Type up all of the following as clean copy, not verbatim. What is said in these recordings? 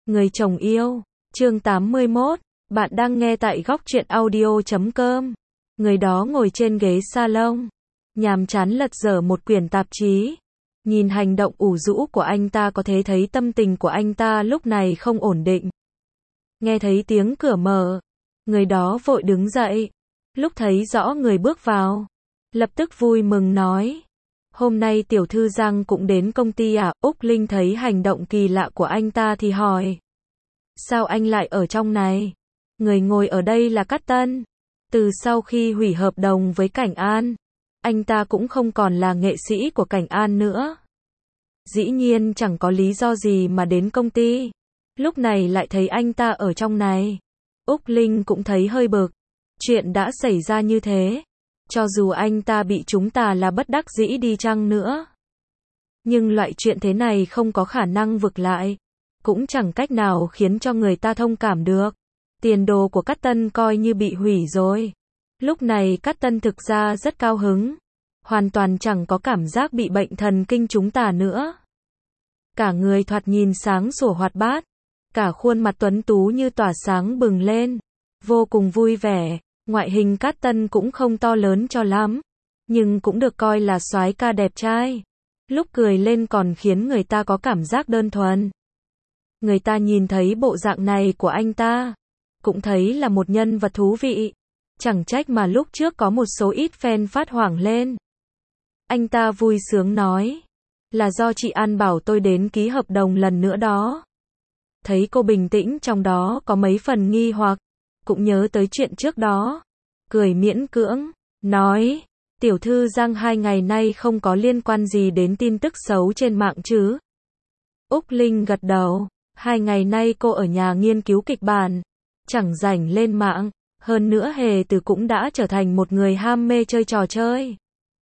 Người chồng yêu, chương 81, bạn đang nghe tại góc truyện audio.com. Người đó ngồi trên ghế salon, nhàm chán lật dở một quyển tạp chí. Nhìn hành động ủ rũ của anh ta có thể thấy tâm tình của anh ta lúc này không ổn định. Nghe thấy tiếng cửa mở, người đó vội đứng dậy. Lúc thấy rõ người bước vào, lập tức vui mừng nói: "Hôm nay tiểu thư Giang cũng đến công ty à?" Úc Linh thấy hành động kỳ lạ của anh ta thì hỏi: "Sao anh lại ở trong này?" Người ngồi ở đây là Cát Tân. Từ sau khi hủy hợp đồng với Cảnh An, anh ta cũng không còn là nghệ sĩ của Cảnh An nữa. Dĩ nhiên chẳng có lý do gì mà đến công ty. Lúc này lại thấy anh ta ở trong này. Úc Linh cũng thấy hơi bực. Chuyện đã xảy ra như thế, cho dù anh ta bị chúng ta là bất đắc dĩ đi chăng nữa, nhưng loại chuyện thế này không có khả năng vực lại, cũng chẳng cách nào khiến cho người ta thông cảm được. Tiền đồ của Cát Tân coi như bị hủy rồi. Lúc này Cát Tân thực ra rất cao hứng, hoàn toàn chẳng có cảm giác bị bệnh thần kinh chúng ta nữa. Cả người thoạt nhìn sáng sủa hoạt bát, cả khuôn mặt tuấn tú như tỏa sáng bừng lên, vô cùng vui vẻ. Ngoại hình Cát Tân cũng không to lớn cho lắm, nhưng cũng được coi là soái ca đẹp trai. Lúc cười lên còn khiến người ta có cảm giác đơn thuần. Người ta nhìn thấy bộ dạng này của anh ta, cũng thấy là một nhân vật thú vị. Chẳng trách mà lúc trước có một số ít fan phát hoảng lên. Anh ta vui sướng nói: "Là do chị An bảo tôi đến ký hợp đồng lần nữa đó." Thấy cô bình tĩnh trong đó có mấy phần nghi hoặc, cũng nhớ tới chuyện trước đó, cười miễn cưỡng, nói: "Tiểu thư Giang 2 ngày nay không có liên quan gì đến tin tức xấu trên mạng chứ?" Úc Linh gật đầu, 2 ngày nay cô ở nhà nghiên cứu kịch bản, chẳng rảnh lên mạng, hơn nữa Hề Từ cũng đã trở thành một người ham mê chơi trò chơi.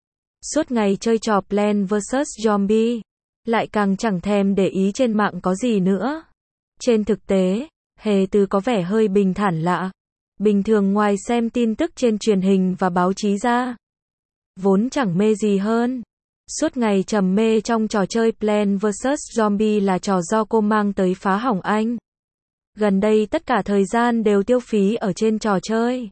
Suốt ngày chơi trò Plants vs Zombie, lại càng chẳng thèm để ý trên mạng có gì nữa. Trên thực tế, Hề Từ có vẻ hơi bình thản lạ. Bình thường ngoài xem tin tức trên truyền hình và báo chí ra, vốn chẳng mê gì hơn. Suốt ngày trầm mê trong trò chơi Plants vs Zombie là trò do cô mang tới phá hỏng anh. Gần đây tất cả thời gian đều tiêu phí ở trên trò chơi.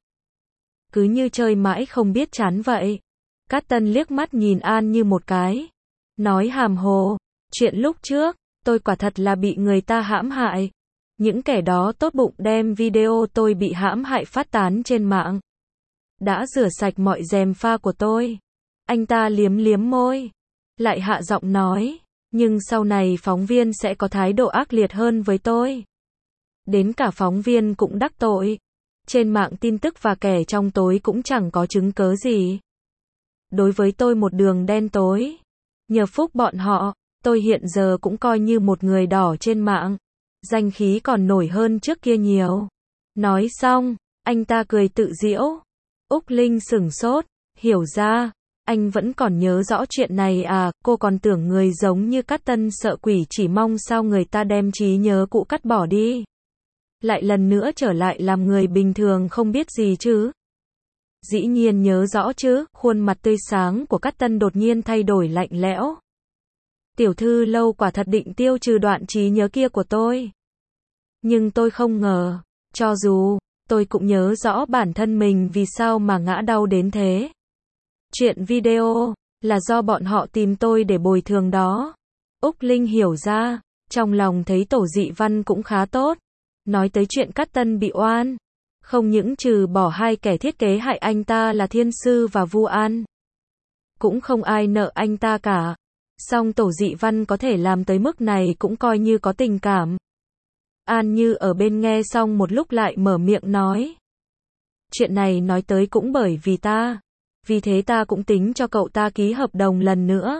Cứ như chơi mãi không biết chán vậy. Cát Tân liếc mắt nhìn An Như một cái, nói hàm hồ: "Chuyện lúc trước, tôi quả thật là bị người ta hãm hại. Những kẻ đó tốt bụng đem video tôi bị hãm hại phát tán trên mạng. Đã rửa sạch mọi gièm pha của tôi." Anh ta liếm liếm môi, lại hạ giọng nói: "Nhưng sau này phóng viên sẽ có thái độ ác liệt hơn với tôi. Đến cả phóng viên cũng đắc tội. Trên mạng tin tức và kẻ trong tối cũng chẳng có chứng cớ gì. Đối với tôi một đường đen tối. Nhờ phúc bọn họ, tôi hiện giờ cũng coi như một người đỏ trên mạng. Danh khí còn nổi hơn trước kia nhiều." Nói xong, anh ta cười tự giễu. Úc Linh sửng sốt, hiểu ra, anh vẫn còn nhớ rõ chuyện này à. Cô còn tưởng người giống như Cát Tân sợ quỷ, chỉ mong sao người ta đem trí nhớ cũ cắt bỏ đi, lại lần nữa trở lại làm người bình thường không biết gì chứ. Dĩ nhiên nhớ rõ chứ. Khuôn mặt tươi sáng của Cát Tân đột nhiên thay đổi lạnh lẽo. "Tiểu thư Lâu quả thật định tiêu trừ đoạn trí nhớ kia của tôi. Nhưng tôi không ngờ, cho dù tôi cũng nhớ rõ bản thân mình vì sao mà ngã đau đến thế. Chuyện video là do bọn họ tìm tôi để bồi thường đó." Úc Linh hiểu ra, trong lòng thấy Tổ Dị Văn cũng khá tốt. Nói tới chuyện Cát Tân bị oan, không những trừ bỏ 2 kẻ thiết kế hại anh ta là Thiên Sư và Vu An, cũng không ai nợ anh ta cả. Song Tổ Dị Văn có thể làm tới mức này cũng coi như có tình cảm. An Như ở bên nghe xong một lúc lại mở miệng nói: "Chuyện này nói tới cũng bởi vì ta. Vì thế ta cũng tính cho cậu ta ký hợp đồng lần nữa.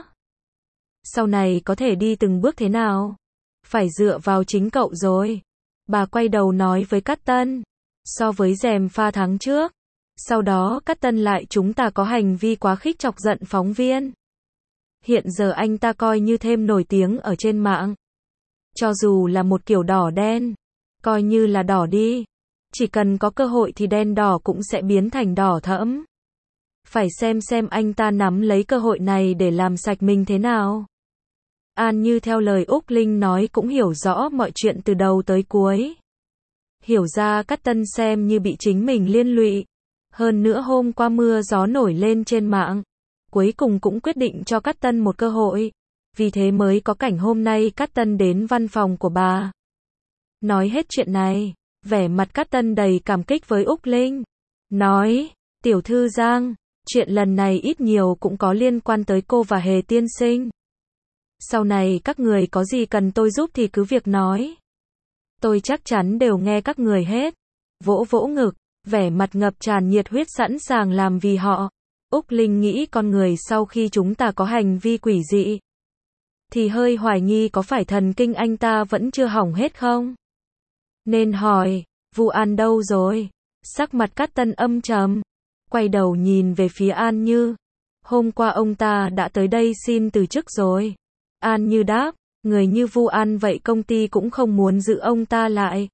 Sau này có thể đi từng bước thế nào, phải dựa vào chính cậu rồi." Bà quay đầu nói với Cát Tân: "So với gièm pha tháng trước, sau đó Cát Tân lại chúng ta có hành vi quá khích chọc giận phóng viên. Hiện giờ anh ta coi như thêm nổi tiếng ở trên mạng. Cho dù là một kiểu đỏ đen, coi như là đỏ đi. Chỉ cần có cơ hội thì đen đỏ cũng sẽ biến thành đỏ thẫm. Phải xem anh ta nắm lấy cơ hội này để làm sạch mình thế nào." An Như theo lời Úc Linh nói cũng hiểu rõ mọi chuyện từ đầu tới cuối. Hiểu ra Cát Tân xem như bị chính mình liên lụy. Hơn nữa hôm qua mưa gió nổi lên trên mạng. Cuối cùng cũng quyết định cho Cát Tân một cơ hội. Vì thế mới có cảnh hôm nay Cát Tân đến văn phòng của bà. Nói hết chuyện này, vẻ mặt Cát Tân đầy cảm kích với Úc Linh. Nói, tiểu thư Giang, chuyện lần này ít nhiều cũng có liên quan tới cô và Hề tiên sinh. Sau này các người có gì cần tôi giúp thì cứ việc nói. Tôi chắc chắn đều nghe các người hết. Vỗ vỗ ngực, vẻ mặt ngập tràn nhiệt huyết sẵn sàng làm vì họ. Úc Linh nghĩ con người sau khi chúng ta có hành vi quỷ dị thì hơi hoài nghi có phải thần kinh anh ta vẫn chưa hỏng hết không? Nên hỏi, Vu An đâu rồi? Sắc mặt Cát Tân âm trầm, quay đầu nhìn về phía An Như. Hôm qua ông ta đã tới đây xin từ chức rồi. An Như đáp, người như Vu An vậy công ty cũng không muốn giữ ông ta lại.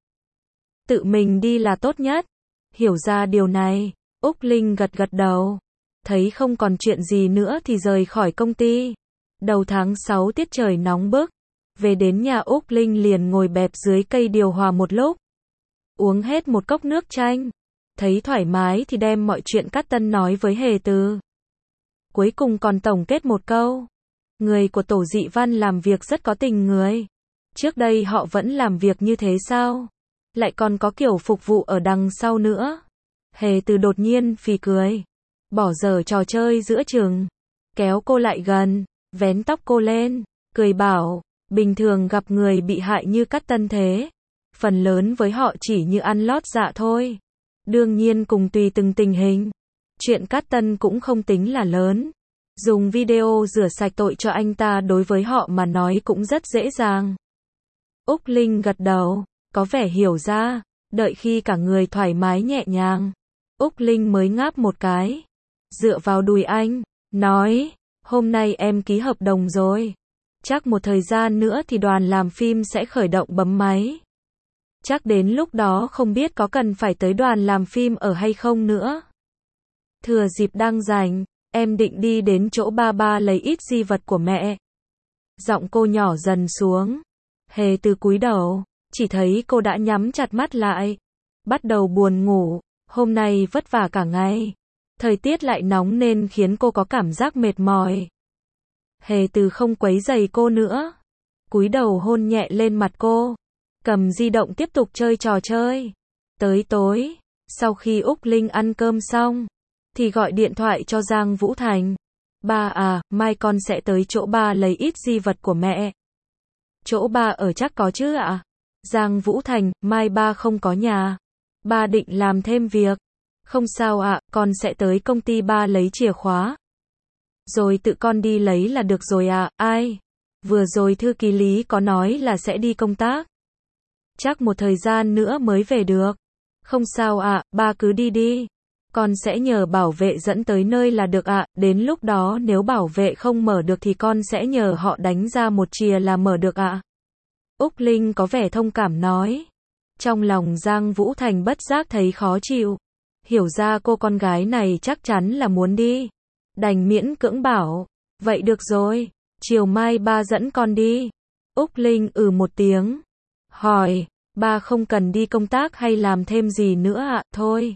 Tự mình đi là tốt nhất. Hiểu ra điều này, Úc Linh gật gật đầu. Thấy không còn chuyện gì nữa thì rời khỏi công ty. Đầu tháng 6 tiết trời nóng bức. Về đến nhà Úc Linh liền ngồi bẹp dưới cây điều hòa một lúc. Uống hết một cốc nước chanh. Thấy thoải mái thì đem mọi chuyện Cát Tân nói với Hề Từ. Cuối cùng còn tổng kết một câu. Người của tổ dị văn làm việc rất có tình người. Trước đây họ vẫn làm việc như thế sao? Lại còn có kiểu phục vụ ở đằng sau nữa. Hề Từ đột nhiên phì cười. Bỏ dở trò chơi giữa chừng. Kéo cô lại gần, vén tóc cô lên, cười bảo, bình thường gặp người bị hại như Cát Tân thế. Phần lớn với họ chỉ như ăn lót dạ thôi. Đương nhiên cùng tùy từng tình hình. Chuyện Cát Tân cũng không tính là lớn. Dùng video rửa sạch tội cho anh ta đối với họ mà nói cũng rất dễ dàng. Úc Linh gật đầu, có vẻ hiểu ra, đợi khi cả người thoải mái nhẹ nhàng. Úc Linh mới ngáp một cái, dựa vào đùi anh, nói, hôm nay em ký hợp đồng rồi. Chắc một thời gian nữa thì đoàn làm phim sẽ khởi động bấm máy. Chắc đến lúc đó không biết có cần phải tới đoàn làm phim ở hay không nữa. Thừa dịp đang rảnh, em định đi đến chỗ ba ba lấy ít di vật của mẹ. Giọng cô nhỏ dần xuống. Hề Từ cúi đầu, chỉ thấy cô đã nhắm chặt mắt lại. Bắt đầu buồn ngủ, hôm nay vất vả cả ngày. Thời tiết lại nóng nên khiến cô có cảm giác mệt mỏi. Hề Từ không quấy rầy cô nữa. Cúi đầu hôn nhẹ lên mặt cô. Cầm di động tiếp tục chơi trò chơi. Tới tối, sau khi Úc Linh ăn cơm xong, thì gọi điện thoại cho Giang Vũ Thành. Ba à, mai con sẽ tới chỗ ba lấy ít di vật của mẹ. Chỗ ba ở chắc có chứ ạ? Giang Vũ Thành, mai ba không có nhà. Ba định làm thêm việc. Không sao ạ, con sẽ tới công ty ba lấy chìa khóa. Rồi tự con đi lấy là được rồi ạ. Ai? Vừa rồi thư ký Lý có nói là sẽ đi công tác. Chắc một thời gian nữa mới về được. Không sao ạ, ba cứ đi đi. Con sẽ nhờ bảo vệ dẫn tới nơi là được ạ. Đến lúc đó nếu bảo vệ không mở được thì con sẽ nhờ họ đánh ra một chìa là mở được ạ. Úc Linh có vẻ thông cảm nói. Trong lòng Giang Vũ Thành bất giác thấy khó chịu. Hiểu ra cô con gái này chắc chắn là muốn đi. Đành miễn cưỡng bảo. Vậy được rồi, chiều mai ba dẫn con đi. Úc Linh một tiếng. Hỏi, ba không cần đi công tác hay làm thêm gì nữa ạ? Thôi.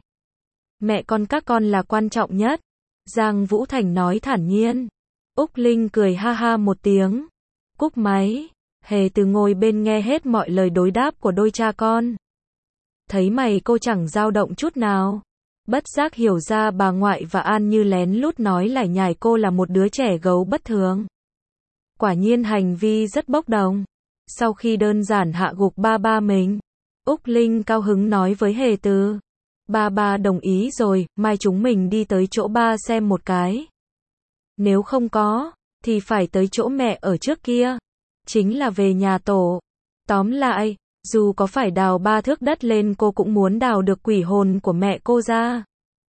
Mẹ con các con là quan trọng nhất. Giang Vũ Thành nói thản nhiên. Úc Linh cười ha ha một tiếng. Cúp máy. Hề Từ ngồi bên nghe hết mọi lời đối đáp của đôi cha con. Thấy mày cô chẳng dao động chút nào. Bất giác hiểu ra bà ngoại và An Như lén lút nói lải nhải cô là một đứa trẻ gấu bất thường. Quả nhiên hành vi rất bốc đồng. Sau khi đơn giản hạ gục ba ba mình, Úc Linh cao hứng nói với Hề Từ. Ba đồng ý rồi, mai chúng mình đi tới chỗ ba xem một cái. Nếu không có, thì phải tới chỗ mẹ ở trước kia. Chính là về nhà tổ. Tóm lại, dù có phải đào 3 thước đất lên cô cũng muốn đào được quỷ hồn của mẹ cô ra.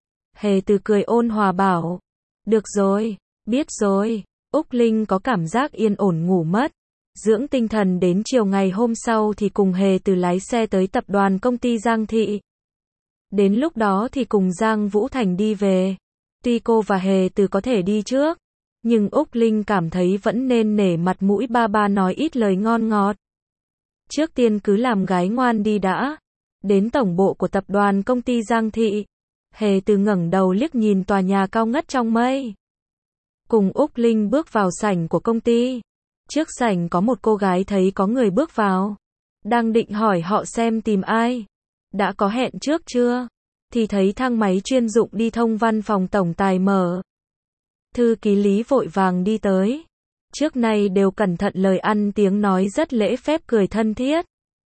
Hề Từ cười ôn hòa bảo. Được rồi, biết rồi. Úc Linh có cảm giác yên ổn ngủ mất. Dưỡng tinh thần đến chiều ngày hôm sau thì cùng Hề Từ lái xe tới tập đoàn công ty Giang Thị. Đến lúc đó thì cùng Giang Vũ Thành đi về. Tuy cô và Hề Từ có thể đi trước, Nhưng Úc Linh cảm thấy vẫn nên nể mặt mũi ba ba nói ít lời ngon ngọt. Trước tiên cứ làm gái ngoan đi đã. Đến tổng bộ của tập đoàn công ty Giang Thị, Hề Từ ngẩng đầu liếc nhìn tòa nhà cao ngất trong mây. Cùng Úc Linh bước vào sảnh của công ty. Trước sảnh có một cô gái thấy có người bước vào. Đang định hỏi họ xem tìm ai. Đã có hẹn trước chưa? Thì thấy thang máy chuyên dụng đi thông văn phòng tổng tài mở. Thư ký Lý vội vàng đi tới. Trước nay đều cẩn thận lời ăn tiếng nói rất lễ phép cười thân thiết.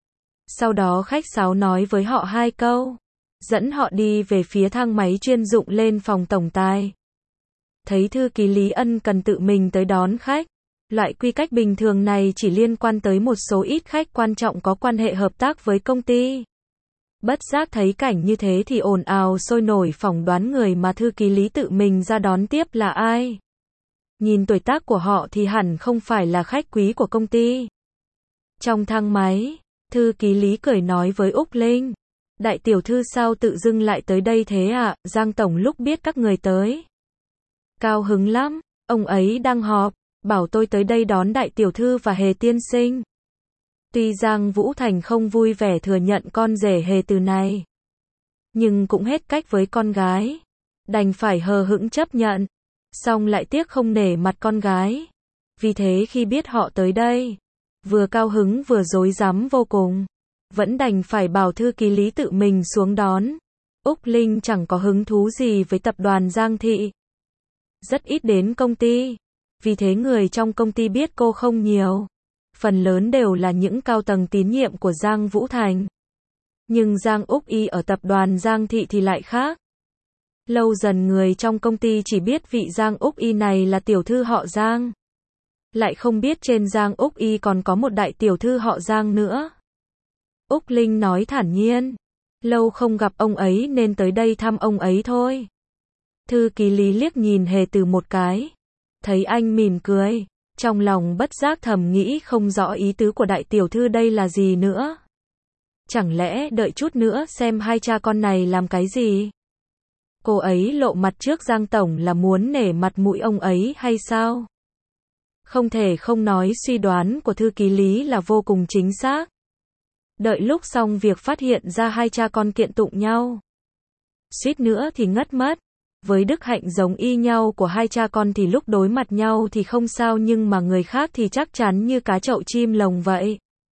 Sau đó khách sáo nói với họ 2 câu. Dẫn họ đi về phía thang máy chuyên dụng lên phòng tổng tài. Thấy thư ký Lý ân cần tự mình tới đón khách. Loại quy cách bình thường này chỉ liên quan tới một số ít khách quan trọng có quan hệ hợp tác với công ty. Bất giác thấy cảnh như thế thì ồn ào sôi nổi phỏng đoán người mà thư ký Lý tự mình ra đón tiếp là ai. Nhìn tuổi tác của họ thì hẳn không phải là khách quý của công ty. Trong thang máy, thư ký Lý cười nói với Úc Linh. Đại tiểu thư sao tự dưng lại tới đây thế ạ? Giang tổng lúc biết các người tới. Cao hứng lắm, ông ấy đang họp, bảo tôi tới đây đón đại tiểu thư và Hề tiên sinh. Tuy Giang Vũ Thành không vui vẻ thừa nhận con rể Hề Từ này, nhưng cũng hết cách với con gái. Đành phải hờ hững chấp nhận. Xong lại tiếc không nể mặt con gái. Vì thế khi biết họ tới đây, vừa cao hứng vừa rối rắm vô cùng. Vẫn đành phải bảo thư ký Lý tự mình xuống đón. Úc Linh chẳng có hứng thú gì với tập đoàn Giang Thị. Rất ít đến công ty. Vì thế người trong công ty biết cô không nhiều. Phần lớn đều là những cao tầng tín nhiệm của Giang Vũ Thành. Nhưng Giang Úc Y ở tập đoàn Giang Thị thì lại khác. Lâu dần người trong công ty chỉ biết vị Giang Úc Y này là tiểu thư họ Giang. Lại không biết trên Giang Úc Y còn có một đại tiểu thư họ Giang nữa. Úc Linh nói thản nhiên. Lâu không gặp ông ấy nên tới đây thăm ông ấy thôi. Thư ký Lý liếc nhìn Hề Từ một cái. Thấy anh mỉm cười. Trong lòng bất giác thầm nghĩ không rõ ý tứ của đại tiểu thư đây là gì nữa. Chẳng lẽ đợi chút nữa xem hai cha con này làm cái gì? Cô ấy lộ mặt trước Giang tổng là muốn nể mặt mũi ông ấy hay sao? Không thể không nói suy đoán của thư ký Lý là vô cùng chính xác. Đợi lúc xong việc phát hiện ra hai cha con kiện tụng nhau. Suýt nữa thì ngất mất. Với đức hạnh giống y nhau của hai cha con thì lúc đối mặt nhau thì không sao nhưng mà người khác thì chắc chắn như cá chậu chim lồng vậy.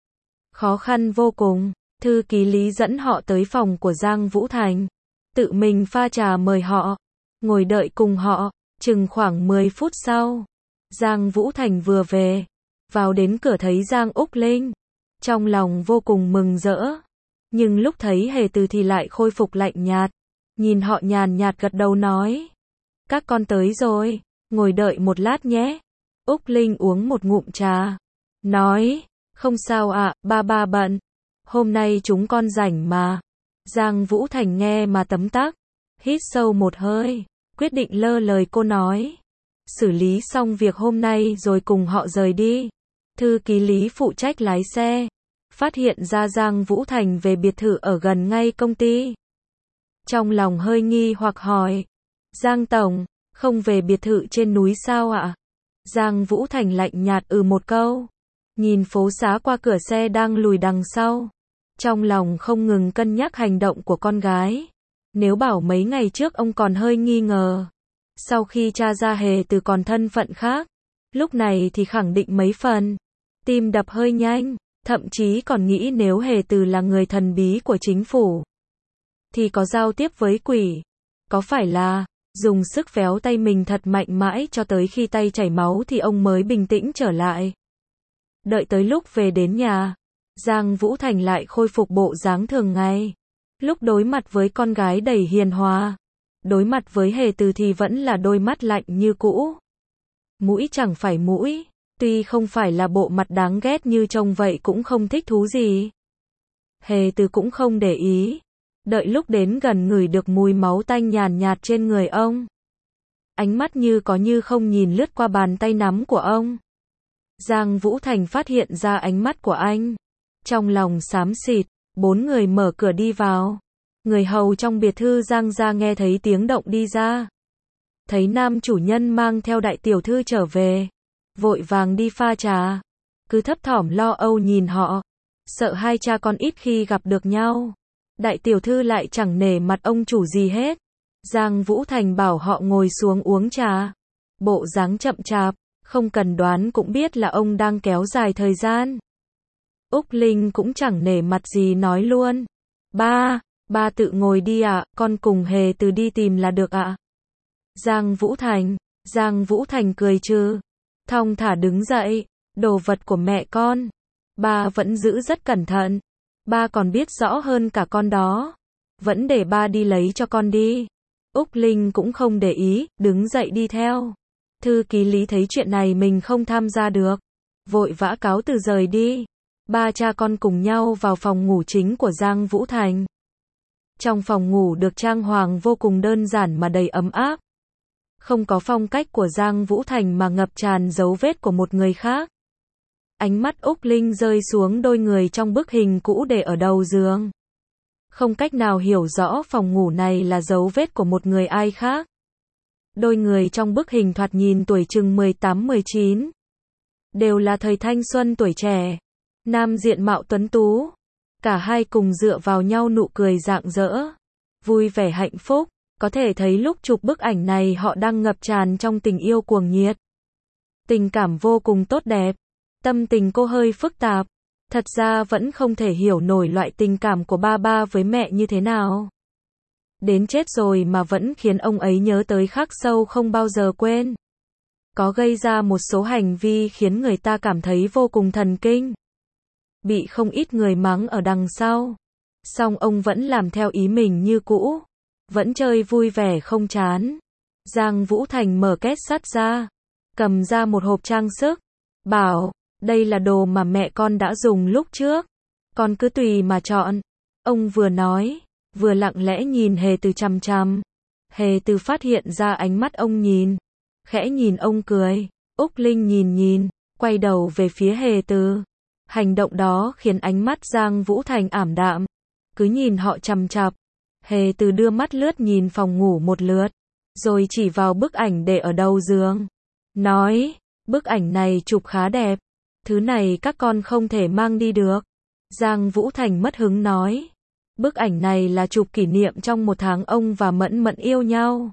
Khó khăn vô cùng. Thư ký Lý dẫn họ tới phòng của Giang Vũ Thành. Tự mình pha trà mời họ. Ngồi đợi cùng họ. Chừng khoảng 10 phút sau. Giang Vũ Thành vừa về. Vào đến cửa thấy Giang Úc Linh. Trong lòng vô cùng mừng rỡ. Nhưng lúc thấy Hề Từ thì lại khôi phục lạnh nhạt. Nhìn họ nhàn nhạt gật đầu nói. Các con tới rồi. Ngồi đợi một lát nhé. Úc Linh uống một ngụm trà. Nói. Không sao ạ, ba bận. Hôm nay chúng con rảnh mà. Giang Vũ Thành nghe mà tấm tắc. Hít sâu một hơi. Quyết định lơ lời cô nói. Xử lý xong việc hôm nay rồi cùng họ rời đi. Thư ký Lý phụ trách lái xe. Phát hiện ra Giang Vũ Thành về biệt thự ở gần ngay công ty. Trong lòng hơi nghi hoặc hỏi. Giang tổng, không về biệt thự trên núi sao ạ? Giang Vũ Thành lạnh nhạt một câu. Nhìn phố xá qua cửa xe đang lùi đằng sau. Trong lòng không ngừng cân nhắc hành động của con gái. Nếu bảo mấy ngày trước ông còn hơi nghi ngờ. Sau khi tra ra Hề Từ còn thân phận khác. Lúc này thì khẳng định mấy phần. Tim đập hơi nhanh. Thậm chí còn nghĩ nếu Hề Từ là người thần bí của chính phủ. Thì có giao tiếp với quỷ. Có phải là dùng sức véo tay mình thật mạnh mãi cho tới khi tay chảy máu thì ông mới bình tĩnh trở lại. Đợi tới lúc về đến nhà. Giang Vũ Thành lại khôi phục bộ dáng thường ngày. Lúc đối mặt với con gái đầy hiền hòa. Đối mặt với Hề Từ thì vẫn là đôi mắt lạnh như cũ. Mũi chẳng phải mũi. Tuy không phải là bộ mặt đáng ghét như trông vậy cũng không thích thú gì. Hề Từ cũng không để ý. Đợi lúc đến gần ngửi được mùi máu tanh nhàn nhạt trên người ông. Ánh mắt như có như không nhìn lướt qua bàn tay nắm của ông. Giang Vũ Thành phát hiện ra ánh mắt của anh. Trong lòng xám xịt, 4 người mở cửa đi vào. Người hầu trong biệt thự Giang gia nghe thấy tiếng động đi ra. thấy nam chủ nhân mang theo đại tiểu thư trở về, vội vàng đi pha trà, cứ thấp thỏm lo âu nhìn họ, sợ hai cha con ít khi gặp được nhau. Đại tiểu thư lại chẳng nể mặt ông chủ gì hết. Giang Vũ Thành bảo họ ngồi xuống uống trà. Bộ dáng chậm chạp, không cần đoán cũng biết là ông đang kéo dài thời gian. Úc Linh cũng chẳng nể mặt gì nói luôn. Ba tự ngồi đi ạ, con cùng Hề Từ đi tìm là được ạ. Giang Vũ Thành cười trừ, thong thả đứng dậy, đồ vật của mẹ con. Ba vẫn giữ rất cẩn thận. Ba còn biết rõ hơn cả con đó. Vẫn để ba đi lấy cho con đi. Úc Linh cũng không để ý, đứng dậy đi theo. Thư ký Lý thấy chuyện này mình không tham gia được, vội vã cáo từ rời đi. Ba cha con cùng nhau vào phòng ngủ chính của Giang Vũ Thành. Trong phòng ngủ được trang hoàng vô cùng đơn giản mà đầy ấm áp. Không có phong cách của Giang Vũ Thành mà ngập tràn dấu vết của một người khác. Ánh mắt Úc Linh rơi xuống đôi người trong bức hình cũ để ở đầu giường. Không cách nào hiểu rõ phòng ngủ này là dấu vết của một người ai khác. Đôi người trong bức hình thoạt nhìn tuổi chừng 18-19. Đều là thời thanh xuân tuổi trẻ. Nam diện mạo tuấn tú. Cả hai cùng dựa vào nhau nụ cười rạng rỡ. Vui vẻ hạnh phúc. Có thể thấy lúc chụp bức ảnh này họ đang ngập tràn trong tình yêu cuồng nhiệt. Tình cảm vô cùng tốt đẹp. Tâm tình cô hơi phức tạp. Thật ra vẫn không thể hiểu nổi loại tình cảm của ba với mẹ như thế nào. Đến chết rồi mà vẫn khiến ông ấy nhớ tới khắc sâu không bao giờ quên. Có gây ra một số hành vi khiến người ta cảm thấy vô cùng thần kinh. Bị không ít người mắng ở đằng sau. Song ông vẫn làm theo ý mình như cũ. Vẫn chơi vui vẻ không chán. Giang Vũ Thành mở két sắt ra. Cầm ra một hộp trang sức. Bảo, đây là đồ mà mẹ con đã dùng lúc trước. Con cứ tùy mà chọn. Ông vừa nói, vừa lặng lẽ nhìn Hề Từ chằm chằm. Hề Từ phát hiện ra ánh mắt ông nhìn. Khẽ nhìn ông cười. Úc Linh nhìn, quay đầu về phía Hề Từ. Hành động đó khiến ánh mắt Giang Vũ Thành ảm đạm. Cứ nhìn họ chằm chằm. Hề Từ đưa mắt lướt nhìn phòng ngủ một lượt. Rồi chỉ vào bức ảnh để ở đầu giường. Nói, bức ảnh này chụp khá đẹp. Thứ này các con không thể mang đi được. Giang Vũ Thành mất hứng nói. Bức ảnh này là chụp kỷ niệm trong một tháng ông và Mẫn Mẫn yêu nhau.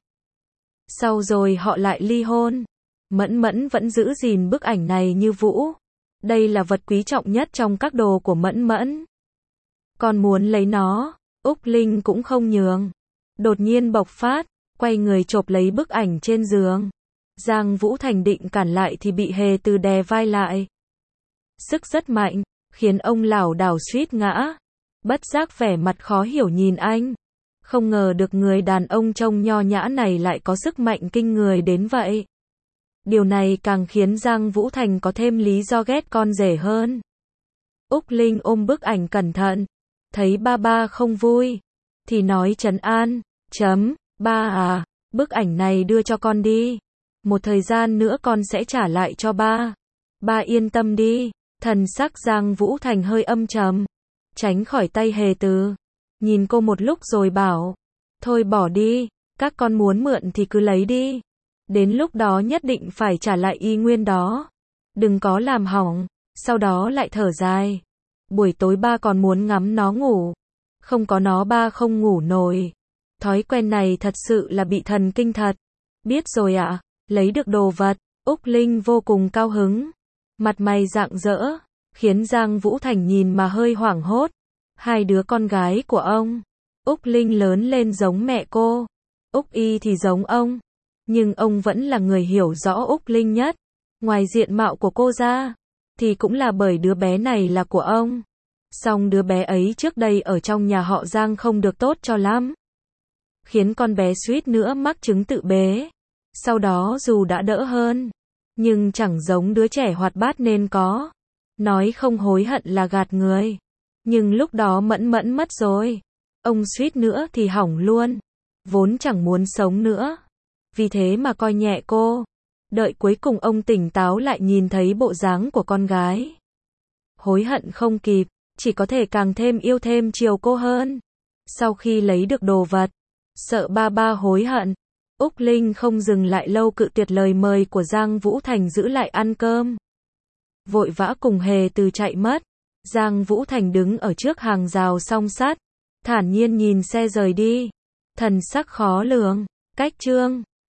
Sau rồi họ lại ly hôn. Mẫn Mẫn vẫn giữ gìn bức ảnh này như Vũ. Đây là vật quý trọng nhất trong các đồ của Mẫn Mẫn. Con muốn lấy nó. Úc Linh cũng không nhường. Đột nhiên bộc phát, quay người chộp lấy bức ảnh trên giường. Giang Vũ Thành định cản lại thì bị Hề Từ đè vai lại. Sức rất mạnh, khiến ông lảo đảo suýt ngã. Bất giác vẻ mặt khó hiểu nhìn anh. Không ngờ được người đàn ông trông nho nhã này lại có sức mạnh kinh người đến vậy. Điều này càng khiến Giang Vũ Thành có thêm lý do ghét con rể hơn. Úc Linh ôm bức ảnh cẩn thận. Thấy ba không vui. Thì nói trấn an. Ba à, bức ảnh này đưa cho con đi. Một thời gian nữa con sẽ trả lại cho ba. Ba yên tâm đi. Thần sắc Giang Vũ Thành hơi âm trầm. Tránh khỏi tay Hề Từ. Nhìn cô một lúc rồi bảo. Thôi bỏ đi. Các con muốn mượn thì cứ lấy đi. Đến lúc đó nhất định phải trả lại y nguyên đó. Đừng có làm hỏng. Sau đó lại thở dài. Buổi tối ba còn muốn ngắm nó ngủ. Không có nó ba không ngủ nổi. Thói quen này thật sự là bị thần kinh thật. Biết rồi ạ. Lấy được đồ vật. Úc Linh vô cùng cao hứng. Mặt mày rạng rỡ. Khiến Giang Vũ Thành nhìn mà hơi hoảng hốt. Hai đứa con gái của ông. Úc Linh lớn lên giống mẹ cô. Úc Y thì giống ông. Nhưng ông vẫn là người hiểu rõ Úc Linh nhất. Ngoài diện mạo của cô ra. Thì cũng là bởi đứa bé này là của ông. Song đứa bé ấy trước đây ở trong nhà họ Giang không được tốt cho lắm. Khiến con bé suýt nữa mắc chứng tự bế. Sau đó dù đã đỡ hơn. Nhưng chẳng giống đứa trẻ hoạt bát nên có. Nói không hối hận là gạt người. Nhưng lúc đó Mẫn Mẫn mất rồi. Ông suýt nữa thì hỏng luôn. Vốn chẳng muốn sống nữa. Vì thế mà coi nhẹ cô. Đợi cuối cùng ông tỉnh táo lại nhìn thấy bộ dáng của con gái. Hối hận không kịp. Chỉ có thể càng thêm yêu thêm chiều cô hơn. Sau khi lấy được đồ vật. Sợ ba hối hận. Úc Linh không dừng lại lâu cự tuyệt lời mời của Giang Vũ Thành giữ lại ăn cơm. Vội vã cùng Hề Từ chạy mất. Giang Vũ Thành đứng ở trước hàng rào song sắt, thản nhiên nhìn xe rời đi. Thần sắc khó lường. Cách Trương